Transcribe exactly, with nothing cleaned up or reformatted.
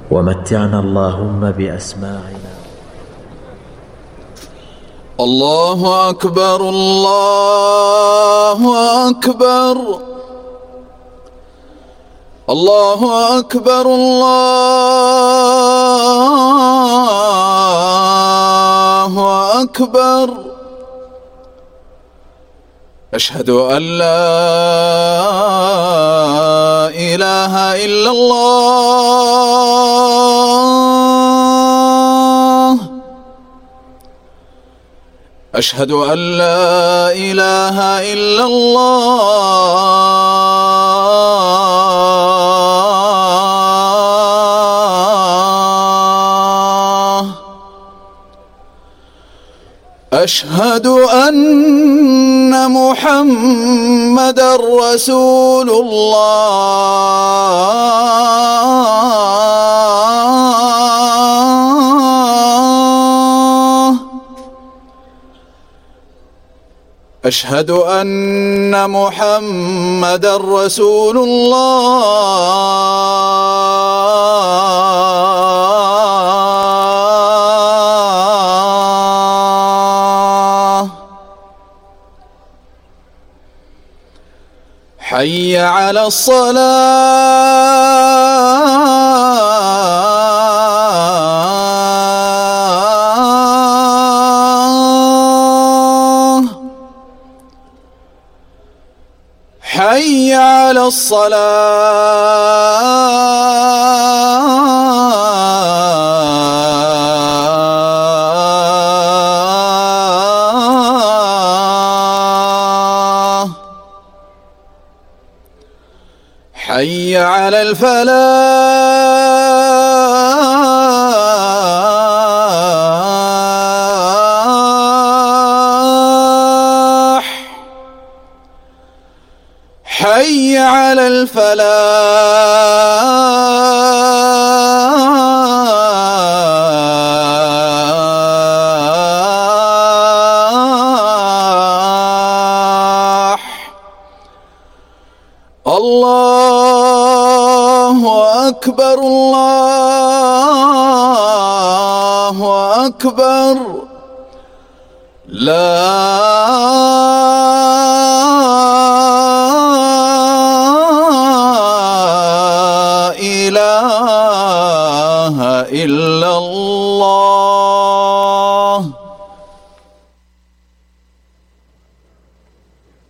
ومتعنا اللهم بأسماعنا. الله أكبر الله أكبر الله أكبر الله أكبر. أشهد أن لا إله إلا الله. أشهد أن لا إله إلا الله. أشهد أن محمدًا رسول الله. أشهد أن محمدًا رسول الله. حي على الصلاة. حي على الصلاة. حي على الفلاح. حي على الفلاح. الله أكبر الله أكبر. لا